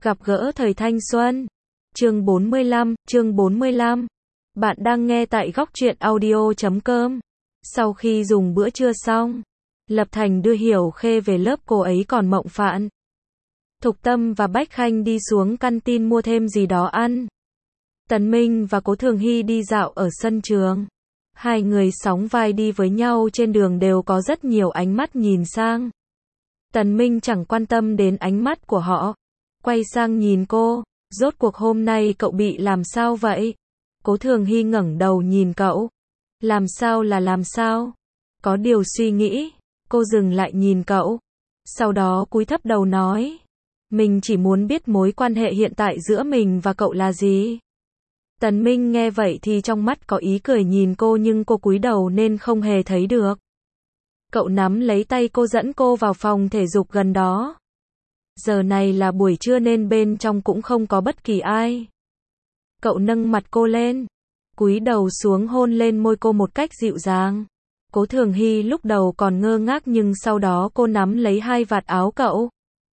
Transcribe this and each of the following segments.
Gặp gỡ thời thanh xuân. Chương 45. Bạn đang nghe tại góc truyện audio.com. Sau khi dùng bữa trưa xong, Lập Thành đưa Hiểu Khê về lớp, cô ấy còn Mộng Phạn, Thục Tâm và Bách Khanh đi xuống canteen mua thêm gì đó ăn. Tần Minh và Cố Thường Hy đi dạo ở sân trường. Hai người sóng vai đi với nhau trên đường, đều có rất nhiều ánh mắt nhìn sang. Tần Minh chẳng quan tâm đến ánh mắt của họ, quay sang nhìn cô, rốt cuộc hôm nay cậu bị làm sao vậy? Cố Thường Hy ngẩng đầu nhìn cậu. Làm sao là làm sao? Có điều suy nghĩ, cô dừng lại nhìn cậu. Sau đó cúi thấp đầu nói, mình chỉ muốn biết mối quan hệ hiện tại giữa mình và cậu là gì. Tần Minh nghe vậy thì trong mắt có ý cười nhìn cô, nhưng cô cúi đầu nên không hề thấy được. Cậu nắm lấy tay cô dẫn cô vào phòng thể dục gần đó. Giờ này là buổi trưa nên bên trong cũng không có bất kỳ ai. Cậu nâng mặt cô lên, cúi đầu xuống hôn lên môi cô một cách dịu dàng. Cố Thường Hy lúc đầu còn ngơ ngác, nhưng sau đó cô nắm lấy hai vạt áo cậu,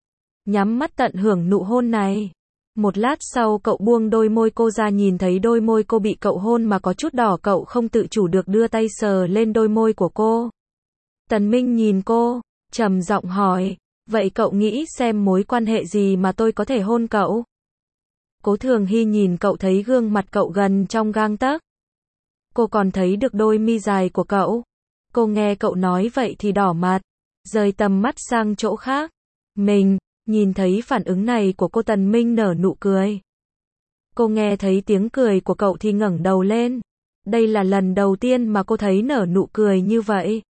nhắm mắt tận hưởng nụ hôn này. Một lát sau cậu buông đôi môi cô ra, nhìn thấy đôi môi cô bị cậu hôn mà có chút đỏ, cậu không tự chủ được đưa tay sờ lên đôi môi của cô. Tần Minh nhìn cô, trầm giọng hỏi, vậy cậu nghĩ xem mối quan hệ gì mà tôi có thể hôn cậu? Cố Thường Hy nhìn cậu, thấy gương mặt cậu gần trong gang tấc. Cô còn thấy được đôi mi dài của cậu. Cô nghe cậu nói vậy thì đỏ mặt, rời tầm mắt sang chỗ khác. Mình, nhìn thấy phản ứng này của cô, Tần Minh nở nụ cười. Cô nghe thấy tiếng cười của cậu thì ngẩng đầu lên. Đây là lần đầu tiên mà cô thấy nở nụ cười như vậy.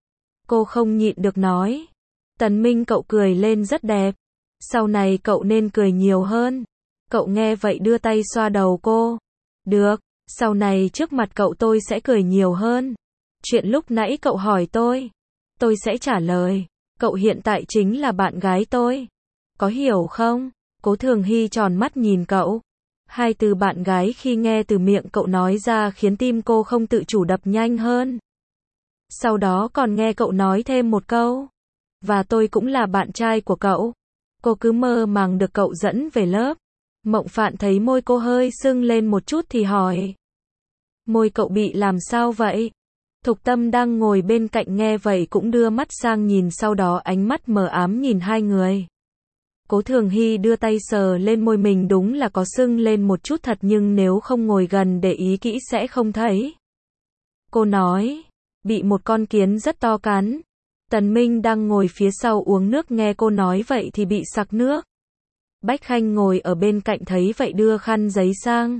Cô không nhịn được nói, Tần Minh, cậu cười lên rất đẹp. Sau này cậu nên cười nhiều hơn. Cậu nghe vậy đưa tay xoa đầu cô. Được, sau này trước mặt cậu tôi sẽ cười nhiều hơn. Chuyện lúc nãy cậu hỏi tôi sẽ trả lời. Cậu hiện tại chính là bạn gái tôi. Có hiểu không? Cố Thường Hy tròn mắt nhìn cậu. Hai từ bạn gái khi nghe từ miệng cậu nói ra khiến tim cô không tự chủ đập nhanh hơn. Sau đó còn nghe cậu nói thêm một câu, và tôi cũng là bạn trai của cậu. Cô cứ mơ màng được cậu dẫn về lớp. Mộng Phạn thấy môi cô hơi sưng lên một chút thì hỏi, môi cậu bị làm sao vậy? Thục Tâm đang ngồi bên cạnh nghe vậy cũng đưa mắt sang nhìn, sau đó ánh mắt mờ ám nhìn hai người. Cố Thường Hy đưa tay sờ lên môi mình, đúng là có sưng lên một chút thật, nhưng nếu không ngồi gần để ý kỹ sẽ không thấy. Cô nói, bị một con kiến rất to cắn. Tần Minh đang ngồi phía sau uống nước, nghe cô nói vậy thì bị sặc nước. Bách Khanh ngồi ở bên cạnh thấy vậy đưa khăn giấy sang.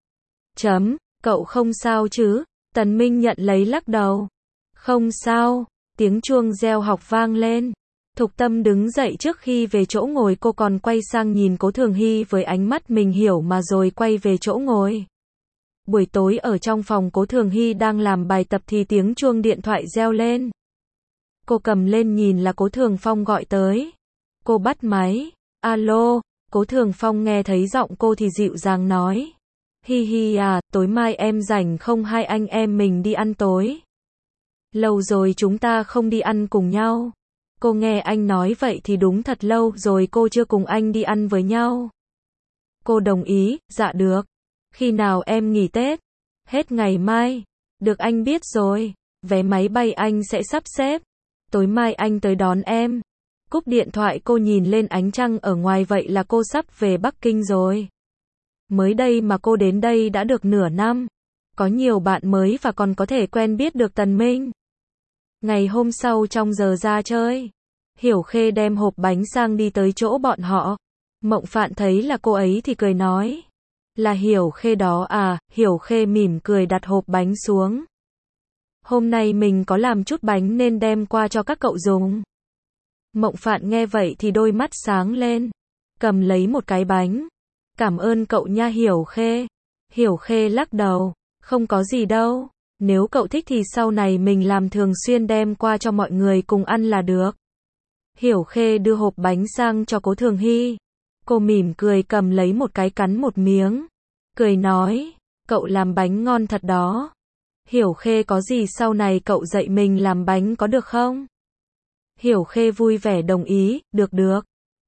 Cậu không sao chứ? Tần Minh nhận lấy lắc đầu. Không sao. Tiếng chuông reo học vang lên. Thục Tâm đứng dậy trước khi về chỗ ngồi, cô còn quay sang nhìn Cố Thường Hy với ánh mắt mình hiểu mà rồi quay về chỗ ngồi. Buổi tối ở trong phòng Cố Thường Hy đang làm bài tập thì tiếng chuông điện thoại reo lên. Cô cầm lên nhìn là Cố Thường Phong gọi tới. Cô bắt máy. Alo. Cố Thường Phong nghe thấy giọng cô thì dịu dàng nói, hi hi à, tối mai em rảnh không, hai anh em mình đi ăn tối. Lâu rồi chúng ta không đi ăn cùng nhau. Cô nghe anh nói vậy thì đúng thật lâu rồi cô chưa cùng anh đi ăn với nhau. Cô đồng ý, dạ được. Khi nào em nghỉ Tết? Hết ngày mai. Được, anh biết rồi. Vé máy bay anh sẽ sắp xếp. Tối mai anh tới đón em. Cúp điện thoại cô nhìn lên ánh trăng ở ngoài, vậy là cô sắp về Bắc Kinh rồi. Mới đây mà cô đến đây đã được nửa năm. Có nhiều bạn mới và còn có thể quen biết được Tần Minh. Ngày hôm sau trong giờ ra chơi, Hiểu Khê đem hộp bánh sang đi tới chỗ bọn họ. Mộng Phạn thấy là cô ấy thì cười nói, là Hiểu Khê đó à? Hiểu Khê mỉm cười đặt hộp bánh xuống. Hôm nay mình có làm chút bánh nên đem qua cho các cậu dùng. Mộng Phạn nghe vậy thì đôi mắt sáng lên, cầm lấy một cái bánh. Cảm ơn cậu nha Hiểu Khê. Hiểu Khê lắc đầu, không có gì đâu. Nếu cậu thích thì sau này mình làm thường xuyên đem qua cho mọi người cùng ăn là được. Hiểu Khê đưa hộp bánh sang cho Cố Thường Hy. Cô mỉm cười cầm lấy một cái cắn một miếng. Cười nói, cậu làm bánh ngon thật đó. Hiểu Khê, có gì sau này cậu dạy mình làm bánh có được không? Hiểu Khê vui vẻ đồng ý, được.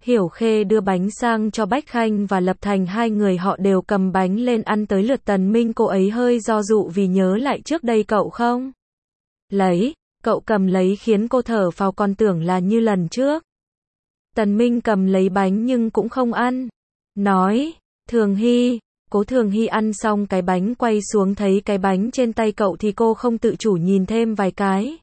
Hiểu Khê đưa bánh sang cho Bách Khanh và Lập Thành, hai người họ đều cầm bánh lên ăn. Tới lượt Tần Minh, cô ấy hơi do dự vì nhớ lại trước đây cậu không lấy, cậu cầm lấy khiến cô thở phào, còn tưởng là như lần trước. Tần Minh cầm lấy bánh nhưng cũng không ăn. Nói, Thường Hy. Cố Thường Hy ăn xong cái bánh quay xuống thấy cái bánh trên tay cậu thì cô không tự chủ nhìn thêm vài cái.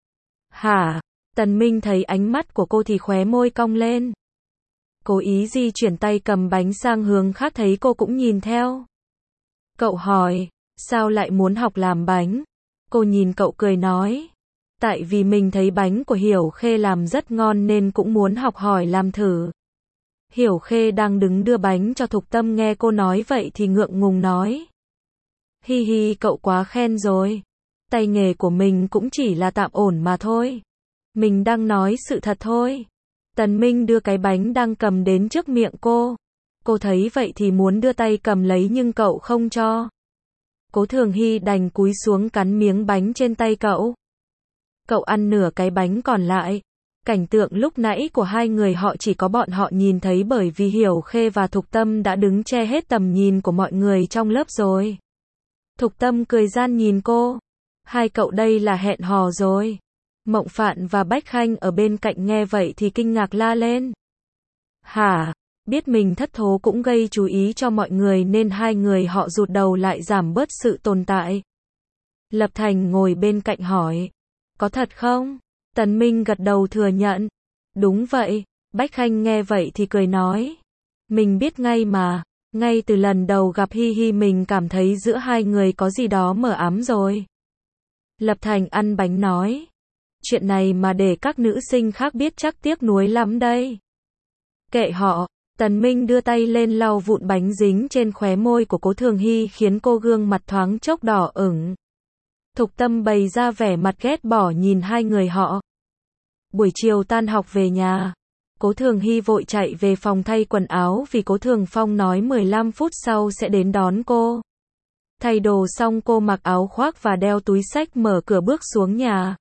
Hả? Tần Minh thấy ánh mắt của cô thì khóe môi cong lên. Cố ý di chuyển tay cầm bánh sang hướng khác, thấy cô cũng nhìn theo. Cậu hỏi, sao lại muốn học làm bánh? Cô nhìn cậu cười nói, tại vì mình thấy bánh của Hiểu Khê làm rất ngon nên cũng muốn học hỏi làm thử. Hiểu Khê đang đứng đưa bánh cho Thục Tâm nghe cô nói vậy thì ngượng ngùng nói. Hi hi, cậu quá khen rồi. Tay nghề của mình cũng chỉ là tạm ổn mà thôi. Mình đang nói sự thật thôi. Tần Minh đưa cái bánh đang cầm đến trước miệng cô. Cô thấy vậy thì muốn đưa tay cầm lấy nhưng cậu không cho. Cố Thường Hy đành cúi xuống cắn miếng bánh trên tay cậu. Cậu ăn nửa cái bánh còn lại. Cảnh tượng lúc nãy của hai người họ chỉ có bọn họ nhìn thấy, bởi vì Hiểu Khê và Thục Tâm đã đứng che hết tầm nhìn của mọi người trong lớp rồi. Thục Tâm cười gian nhìn cô. Hai cậu đây là hẹn hò rồi. Mộng Phạn và Bách Khanh ở bên cạnh nghe vậy thì kinh ngạc la lên. Hả? Biết mình thất thố cũng gây chú ý cho mọi người nên hai người họ rụt đầu lại, giảm bớt sự tồn tại. Lập Thành ngồi bên cạnh hỏi. Có thật không? Tần Minh gật đầu thừa nhận. Đúng vậy. Bách Khanh nghe vậy thì cười nói. Mình biết ngay mà. Ngay từ lần đầu gặp Hi Hi mình cảm thấy giữa hai người có gì đó mờ ám rồi. Lập Thành ăn bánh nói. Chuyện này mà để các nữ sinh khác biết chắc tiếc nuối lắm đây. Kệ họ. Tần Minh đưa tay lên lau vụn bánh dính trên khóe môi của Cố Thường Hy khiến cô gương mặt thoáng chốc đỏ ửng. Thục Tâm bày ra vẻ mặt ghét bỏ nhìn hai người họ. Buổi chiều tan học về nhà, Cố Thường Hy vội chạy về phòng thay quần áo vì Cố Thường Phong nói 15 phút sau sẽ đến đón cô. Thay đồ xong cô mặc áo khoác và đeo túi xách mở cửa bước xuống nhà.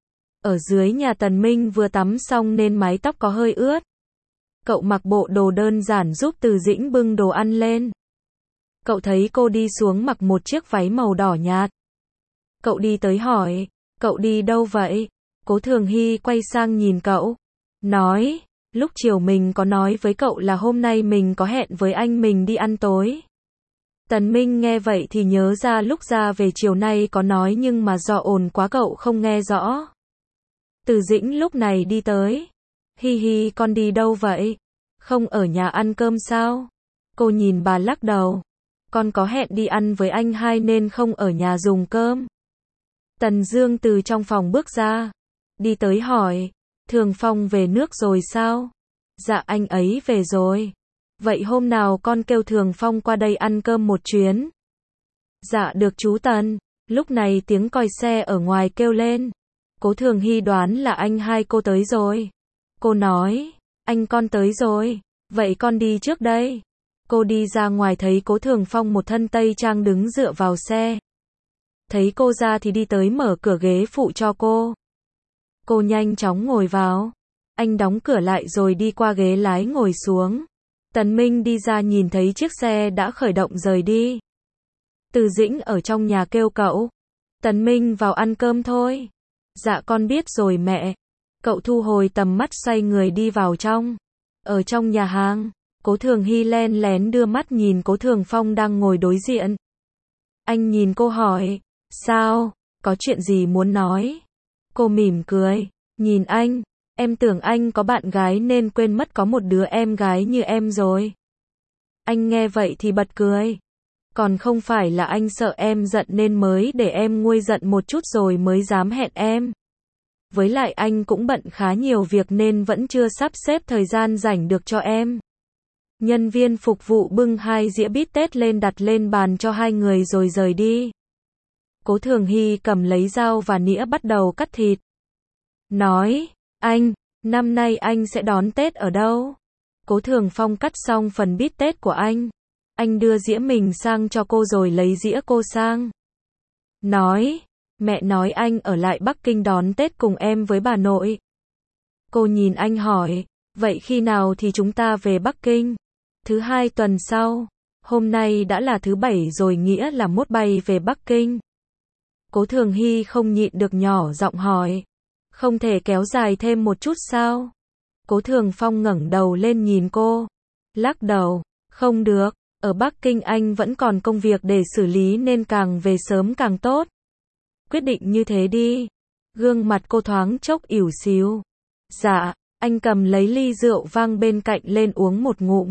Ở dưới nhà Tần Minh vừa tắm xong nên mái tóc có hơi ướt. Cậu mặc bộ đồ đơn giản giúp Từ Dĩnh bưng đồ ăn lên. Cậu thấy cô đi xuống mặc một chiếc váy màu đỏ nhạt. Cậu đi tới hỏi, cậu đi đâu vậy? Cố Thường Hy quay sang nhìn cậu. Nói, lúc chiều mình có nói với cậu là hôm nay mình có hẹn với anh mình đi ăn tối. Tần Minh nghe vậy thì nhớ ra lúc ra về chiều nay có nói nhưng mà do ồn quá cậu không nghe rõ. Từ Dĩnh lúc này đi tới. Hi hi, con đi đâu vậy? Không ở nhà ăn cơm sao? Cô nhìn bà lắc đầu. Con có hẹn đi ăn với anh hai nên không ở nhà dùng cơm. Tần Dương từ trong phòng bước ra. Đi tới hỏi. Thường Phong về nước rồi sao? Dạ anh ấy về rồi. Vậy hôm nào con kêu Thường Phong qua đây ăn cơm một chuyến. Dạ được chú Tần. Lúc này tiếng còi xe ở ngoài kêu lên. Cố Thường Hy đoán là anh hai cô tới rồi. Cô nói, anh con tới rồi. Vậy con đi trước đây. Cô đi ra ngoài thấy Cố Thường Phong một thân tây trang đứng dựa vào xe. Thấy cô ra thì đi tới mở cửa ghế phụ cho cô. Cô nhanh chóng ngồi vào. Anh đóng cửa lại rồi đi qua ghế lái ngồi xuống. Tần Minh đi ra nhìn thấy chiếc xe đã khởi động rời đi. Từ Dĩnh ở trong nhà kêu cậu. Tần Minh vào ăn cơm thôi. Dạ con biết rồi mẹ. Cậu thu hồi tầm mắt xoay người đi vào trong. Ở trong nhà hàng, Cố Thường Hy len lén đưa mắt nhìn Cố Thường Phong đang ngồi đối diện. Anh nhìn cô hỏi, sao, có chuyện gì muốn nói? Cô mỉm cười, nhìn anh, em tưởng anh có bạn gái nên quên mất có một đứa em gái như em rồi. Anh nghe vậy thì bật cười. Còn không phải là anh sợ em giận nên mới để em nguôi giận một chút rồi mới dám hẹn em. Với lại anh cũng bận khá nhiều việc nên vẫn chưa sắp xếp thời gian rảnh được cho em. Nhân viên phục vụ bưng 2 dĩa bít tết lên đặt lên bàn cho hai người rồi rời đi. Cố Thường Hy cầm lấy dao và nĩa bắt đầu cắt thịt. Nói, anh, năm nay anh sẽ đón Tết ở đâu? Cố Thường Phong cắt xong phần bít tết của anh đưa dĩa mình sang cho cô rồi lấy dĩa cô sang. Nói, mẹ nói anh ở lại Bắc Kinh đón Tết cùng em với bà nội. Cô nhìn anh hỏi, Vậy khi nào thì chúng ta về Bắc Kinh? Thứ hai tuần sau. Hôm nay đã là thứ bảy rồi, nghĩa là mốt bay về Bắc Kinh. Cố Thường Hy không nhịn được nhỏ giọng hỏi. Không thể kéo dài thêm một chút sao? Cố Thường Phong ngẩng đầu lên nhìn cô. Lắc đầu. Không được. Ở Bắc Kinh anh vẫn còn công việc để xử lý nên càng về sớm càng tốt. Quyết định như thế đi. Gương mặt cô thoáng chốc ỉu xìu. Dạ. Anh cầm lấy ly rượu vang bên cạnh lên uống một ngụm.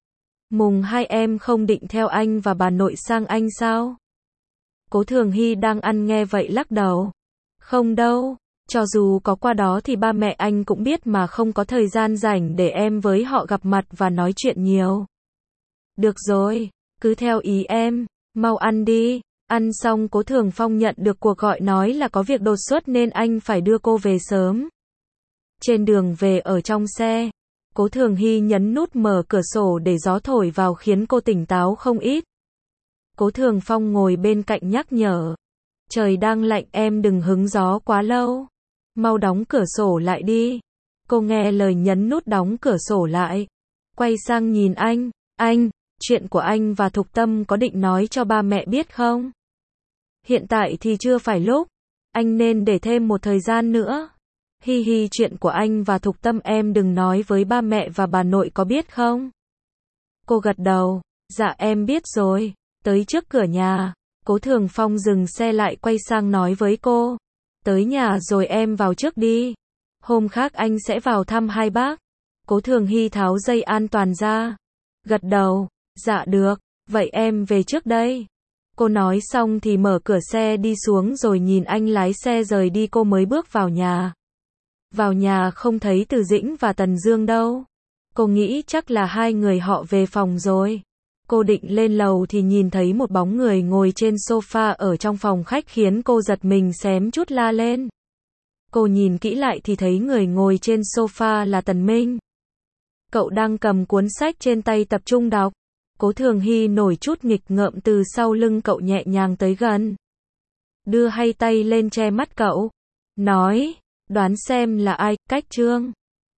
Mùng 2 em không định theo anh và bà nội sang Anh sao? Cố Thường Hy đang ăn nghe vậy lắc đầu. Không đâu, cho dù có qua đó thì ba mẹ anh cũng biết mà không có thời gian rảnh để em với họ gặp mặt và nói chuyện nhiều. Được rồi, cứ theo ý em, mau ăn đi. Ăn xong Cố Thường Phong nhận được cuộc gọi nói là có việc đột xuất nên anh phải đưa cô về sớm. Trên đường về ở trong xe, Cố Thường Hy nhấn nút mở cửa sổ để gió thổi vào khiến cô tỉnh táo không ít. Cố Thường Phong ngồi bên cạnh nhắc nhở. Trời đang lạnh, em đừng hứng gió quá lâu. Mau đóng cửa sổ lại đi. Cô nghe lời nhấn nút đóng cửa sổ lại. Quay sang nhìn anh, chuyện của anh và Thục Tâm có định nói cho ba mẹ biết không? Hiện tại thì chưa phải lúc. Anh nên để thêm một thời gian nữa. Hi hi, chuyện của anh và Thục Tâm em đừng nói với ba mẹ và bà nội có biết không? Cô gật đầu. Dạ em biết rồi. Tới trước cửa nhà, Cố Thường Phong dừng xe lại quay sang nói với cô. Tới nhà rồi em vào trước đi. Hôm khác anh sẽ vào thăm hai bác. Cố Thường Hy tháo dây an toàn ra. Gật đầu. Dạ được, vậy em về trước đây. Cô nói xong thì mở cửa xe đi xuống rồi nhìn anh lái xe rời đi. Cô mới bước vào nhà. Vào nhà không thấy Từ Dĩnh và Tần Dương đâu. Cô nghĩ chắc là hai người họ về phòng rồi. Cô định lên lầu thì nhìn thấy một bóng người ngồi trên sofa ở trong phòng khách khiến cô giật mình xém chút la lên. Cô nhìn kỹ lại thì thấy người ngồi trên sofa là Tần Minh. Cậu đang cầm cuốn sách trên tay tập trung đọc. Cố Thường Hy nổi chút nghịch ngợm từ sau lưng cậu nhẹ nhàng tới gần. Đưa hai tay lên che mắt cậu. Nói, đoán xem là ai, Cách Trương.